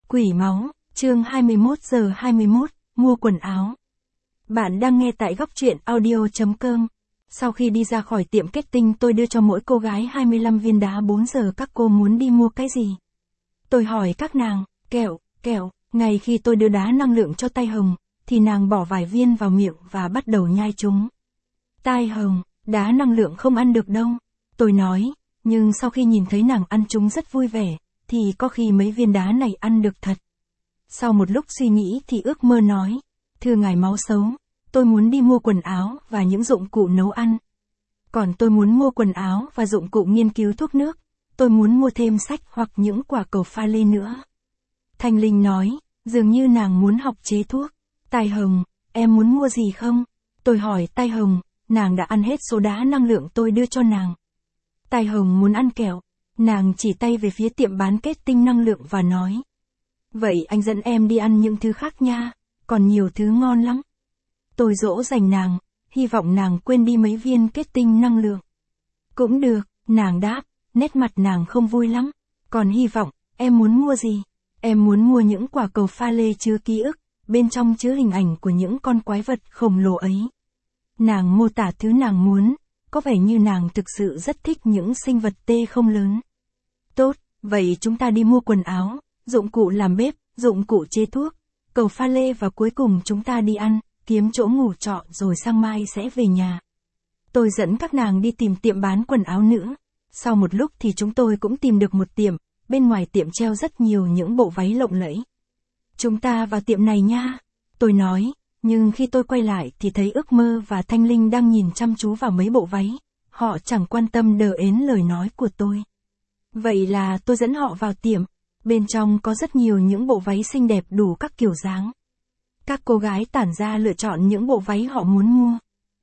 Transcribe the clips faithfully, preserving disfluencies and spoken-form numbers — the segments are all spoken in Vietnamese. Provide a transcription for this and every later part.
Quỷ máu, chương hai mươi mốt giờ hai mươi mốt, mua quần áo. Bạn đang nghe tại góc truyện audio chấm com. Sau khi đi ra khỏi tiệm kết tinh tôi đưa cho mỗi cô gái hai mươi lăm viên đá. Bốn giờ các cô muốn đi mua cái gì? Tôi hỏi các nàng, kẹo, kẹo, ngay khi tôi đưa đá năng lượng cho Tai Hồng, thì nàng bỏ vài viên vào miệng và bắt đầu nhai chúng. Tai Hồng, đá năng lượng không ăn được đâu. Tôi nói, nhưng sau khi nhìn thấy nàng ăn chúng rất vui vẻ, thì có khi mấy viên đá này ăn được thật. Sau một lúc suy nghĩ thì ước mơ nói, thưa ngài máu xấu, tôi muốn đi mua quần áo và những dụng cụ nấu ăn. Còn tôi muốn mua quần áo và dụng cụ nghiên cứu thuốc nước, tôi muốn mua thêm sách hoặc những quả cầu pha lê nữa. Thanh Linh nói, dường như nàng muốn học chế thuốc. Tai Hồng, em muốn mua gì không? Tôi hỏi Tai Hồng, nàng đã ăn hết số đá năng lượng tôi đưa cho nàng. Tai Hồng muốn ăn kẹo. Nàng chỉ tay về phía tiệm bán kết tinh năng lượng và nói. Vậy anh dẫn em đi ăn những thứ khác nha, còn nhiều thứ ngon lắm. Tôi dỗ dành nàng, hy vọng nàng quên đi mấy viên kết tinh năng lượng. Cũng được, nàng đáp, nét mặt nàng không vui lắm. Còn hy vọng, em muốn mua gì? Em muốn mua những quả cầu pha lê chứa ký ức, bên trong chứa hình ảnh của những con quái vật khổng lồ ấy. Nàng mô tả thứ nàng muốn, có vẻ như nàng thực sự rất thích những sinh vật tê không lớn. Tốt, vậy chúng ta đi mua quần áo, dụng cụ làm bếp, dụng cụ chế thuốc, cầu pha lê và cuối cùng chúng ta đi ăn, kiếm chỗ ngủ trọ rồi sang mai sẽ về nhà. Tôi dẫn các nàng đi tìm tiệm bán quần áo nữa. Sau một lúc thì chúng tôi cũng tìm được một tiệm, bên ngoài tiệm treo rất nhiều những bộ váy lộng lẫy. Chúng ta vào tiệm này nha, tôi nói, nhưng khi tôi quay lại thì thấy ước mơ và Thanh Linh đang nhìn chăm chú vào mấy bộ váy, họ chẳng quan tâm đờ ến lời nói của tôi. Vậy là tôi dẫn họ vào tiệm, bên trong có rất nhiều những bộ váy xinh đẹp đủ các kiểu dáng. Các cô gái tản ra lựa chọn những bộ váy họ muốn mua.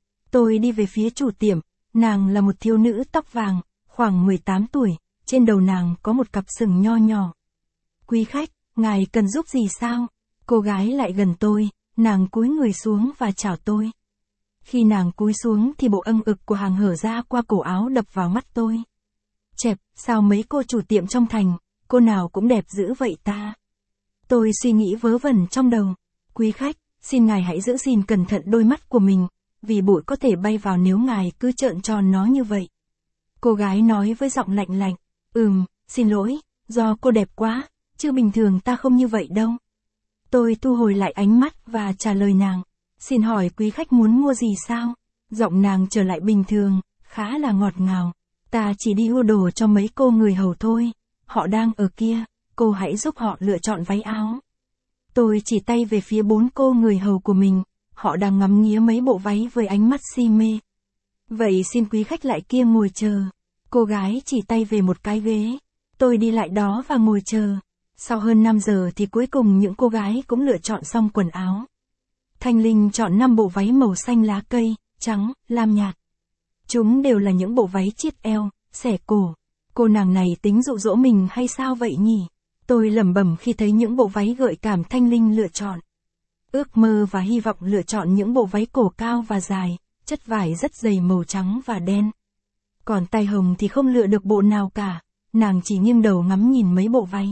Tôi đi về phía chủ tiệm, nàng là một thiếu nữ tóc vàng, khoảng mười tám tuổi, trên đầu nàng có một cặp sừng nho nhỏ. Quý khách, ngài cần giúp gì sao? Cô gái lại gần tôi, nàng cúi người xuống và chào tôi. Khi nàng cúi xuống thì bộ âng ực của hàng hở ra qua cổ áo đập vào mắt tôi. Chẹp, sao mấy cô chủ tiệm trong thành, cô nào cũng đẹp dữ vậy ta? Tôi suy nghĩ vớ vẩn trong đầu. Quý khách, xin ngài hãy giữ gìn cẩn thận đôi mắt của mình, vì bụi có thể bay vào nếu ngài cứ trợn tròn nó như vậy. Cô gái nói với giọng lạnh lạnh, ừm, xin lỗi, do cô đẹp quá, chứ bình thường ta không như vậy đâu. Tôi thu hồi lại ánh mắt và trả lời nàng, xin hỏi quý khách muốn mua gì sao? Giọng nàng trở lại bình thường, khá là ngọt ngào. Ta chỉ đi mua đồ cho mấy cô người hầu thôi, họ đang ở kia, cô hãy giúp họ lựa chọn váy áo. Tôi chỉ tay về phía bốn cô người hầu của mình, họ đang ngắm nghía mấy bộ váy với ánh mắt si mê. Vậy xin quý khách lại kia ngồi chờ. Cô gái chỉ tay về một cái ghế, tôi đi lại đó và ngồi chờ. Sau hơn năm giờ thì cuối cùng những cô gái cũng lựa chọn xong quần áo. Thanh Linh chọn năm bộ váy màu xanh lá cây, trắng, lam nhạt. Chúng đều là những bộ váy chiết eo, xẻ cổ. Cô nàng này tính dụ dỗ mình hay sao vậy nhỉ? Tôi lẩm bẩm khi thấy những bộ váy gợi cảm Thanh Linh lựa chọn. Ước mơ và hy vọng lựa chọn những bộ váy cổ cao và dài, chất vải rất dày màu trắng và đen. Còn Tai Hồng thì không lựa được bộ nào cả, nàng chỉ nghiêng đầu ngắm nhìn mấy bộ váy.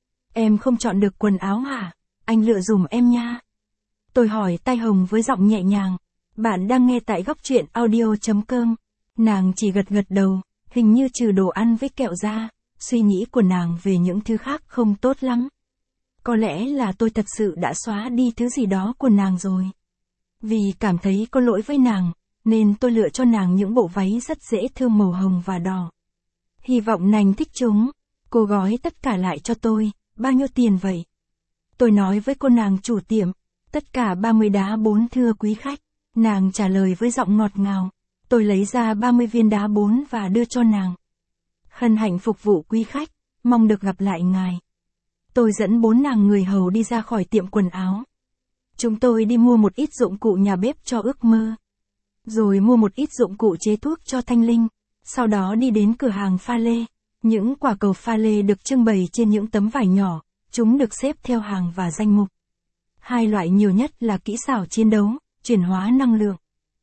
Em không chọn được quần áo hả? Anh lựa dùm em nha. Tôi hỏi Tai Hồng với giọng nhẹ nhàng. Bạn đang nghe tại góc truyện audio chấm com. Nàng chỉ gật gật đầu, hình như trừ đồ ăn với kẹo ra, suy nghĩ của nàng về những thứ khác không tốt lắm. Có lẽ là tôi thật sự đã xóa đi thứ gì đó của nàng rồi. Vì cảm thấy có lỗi với nàng, nên tôi lựa cho nàng những bộ váy rất dễ thương màu hồng và đỏ. Hy vọng nàng thích chúng. Cô gói tất cả lại cho tôi, bao nhiêu tiền vậy? Tôi nói với cô nàng chủ tiệm, tất cả ba mươi đá bốn thưa quý khách. Nàng trả lời với giọng ngọt ngào. Tôi lấy ra ba mươi viên đá bốn và đưa cho nàng. Hân hạnh phục vụ quý khách, mong được gặp lại ngài. Tôi dẫn bốn nàng người hầu đi ra khỏi tiệm quần áo. Chúng tôi đi mua một ít dụng cụ nhà bếp cho ước mơ. Rồi mua một ít dụng cụ chế thuốc cho Thanh Linh. Sau đó đi đến cửa hàng pha lê. Những quả cầu pha lê được trưng bày trên những tấm vải nhỏ, chúng được xếp theo hàng và danh mục. Hai loại nhiều nhất là kỹ xảo chiến đấu, chuyển hóa năng lượng.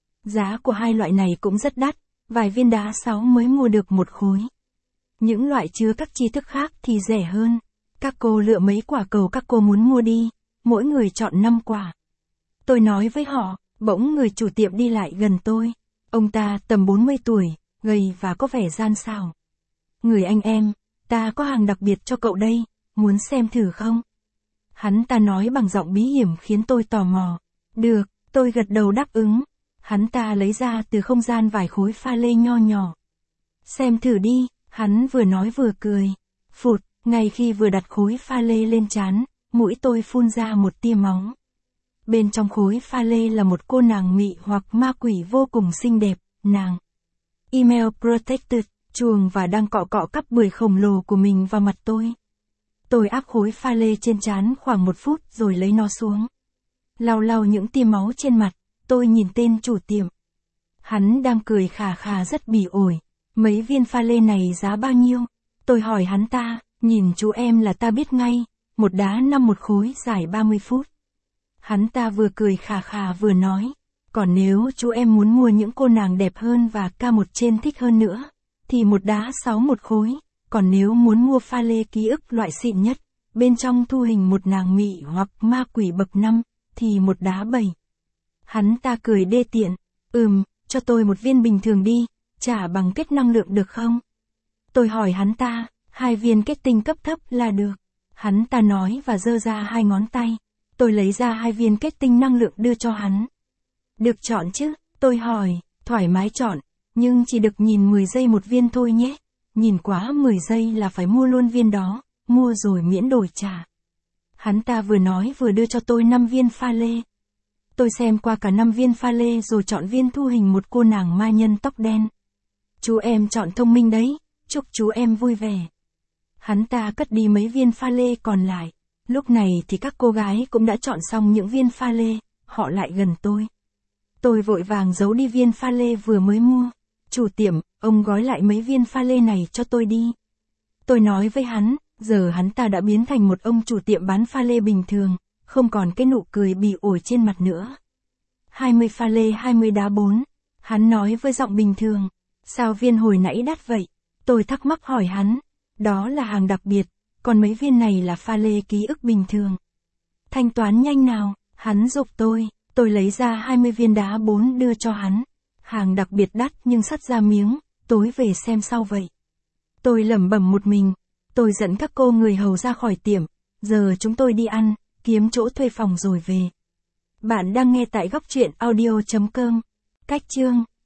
Giá của hai loại này cũng rất đắt, vài viên đá sáu mới mua được một khối. Những loại chứa các tri thức khác thì rẻ hơn. Các cô lựa mấy quả cầu các cô muốn mua đi, mỗi người chọn năm quả. Tôi nói với họ, bỗng người chủ tiệm đi lại gần tôi. Ông ta tầm bốn mươi tuổi, gầy và có vẻ gian xảo. Người anh em, ta có hàng đặc biệt cho cậu đây, muốn xem thử không? Hắn ta nói bằng giọng bí hiểm khiến tôi tò mò. Được, tôi gật đầu đáp ứng. Hắn ta lấy ra từ không gian vài khối pha lê nho nhỏ. Xem thử đi, hắn vừa nói vừa cười. Phụt, ngay khi vừa đặt khối pha lê lên trán, mũi tôi phun ra một tia máu. Bên trong khối pha lê là một cô nàng mị hoặc ma quỷ vô cùng xinh đẹp, nàng. Email protected, chuồng và đang cọ cọ cắp bưởi khổng lồ của mình vào mặt tôi. Tôi áp khối pha lê trên trán khoảng một phút rồi lấy nó xuống. Lau lau những tia máu trên mặt, tôi nhìn tên chủ tiệm. Hắn đang cười khà khà rất bỉ ổi. Mấy viên pha lê này giá bao nhiêu? Tôi hỏi hắn ta, nhìn chú em là ta biết ngay, một đá năm một khối dài ba mươi phút. Hắn ta vừa cười khà khà vừa nói, còn nếu chú em muốn mua những cô nàng đẹp hơn và ca một trên thích hơn nữa, thì một đá sáu một khối, còn nếu muốn mua pha lê ký ức loại xịn nhất, bên trong thu hình một nàng mị hoặc ma quỷ bậc năm, thì một đá bảy. Hắn ta cười đê tiện, ừm, cho tôi một viên bình thường đi, trả bằng kết năng lượng được không? Tôi hỏi hắn ta, hai viên kết tinh cấp thấp là được. Hắn ta nói và giơ ra hai ngón tay. Tôi lấy ra hai viên kết tinh năng lượng đưa cho hắn. Được chọn chứ? Tôi hỏi, thoải mái chọn, nhưng chỉ được nhìn mười giây một viên thôi nhé. Nhìn quá mười giây là phải mua luôn viên đó, mua rồi miễn đổi trả. Hắn ta vừa nói vừa đưa cho tôi năm viên pha lê. Tôi xem qua cả năm viên pha lê rồi chọn viên thu hình một cô nàng ma nhân tóc đen. Chú em chọn thông minh đấy, chúc chú em vui vẻ. Hắn ta cất đi mấy viên pha lê còn lại. Lúc này thì các cô gái cũng đã chọn xong những viên pha lê, họ lại gần tôi. Tôi vội vàng giấu đi viên pha lê vừa mới mua. Chủ tiệm, ông gói lại mấy viên pha lê này cho tôi đi. Tôi nói với hắn, giờ hắn ta đã biến thành một ông chủ tiệm bán pha lê bình thường, không còn cái nụ cười bỉ ổi trên mặt nữa. hai mươi pha lê hai mươi đá bốn. Hắn nói với giọng bình thường. Sao viên hồi nãy đắt vậy? Tôi thắc mắc hỏi hắn. Đó là hàng đặc biệt, còn mấy viên này là pha lê ký ức bình thường. Thanh toán nhanh nào, hắn giục tôi. Tôi lấy ra hai mươi viên đá bốn đưa cho hắn. Hàng đặc biệt đắt nhưng sắt ra miếng, tối về xem sau vậy. Tôi lẩm bẩm một mình. Tôi dẫn các cô người hầu ra khỏi tiệm. Giờ chúng tôi đi ăn, kiếm chỗ thuê phòng rồi về. Bạn đang nghe tại góc truyện audio chấm com. Cách chương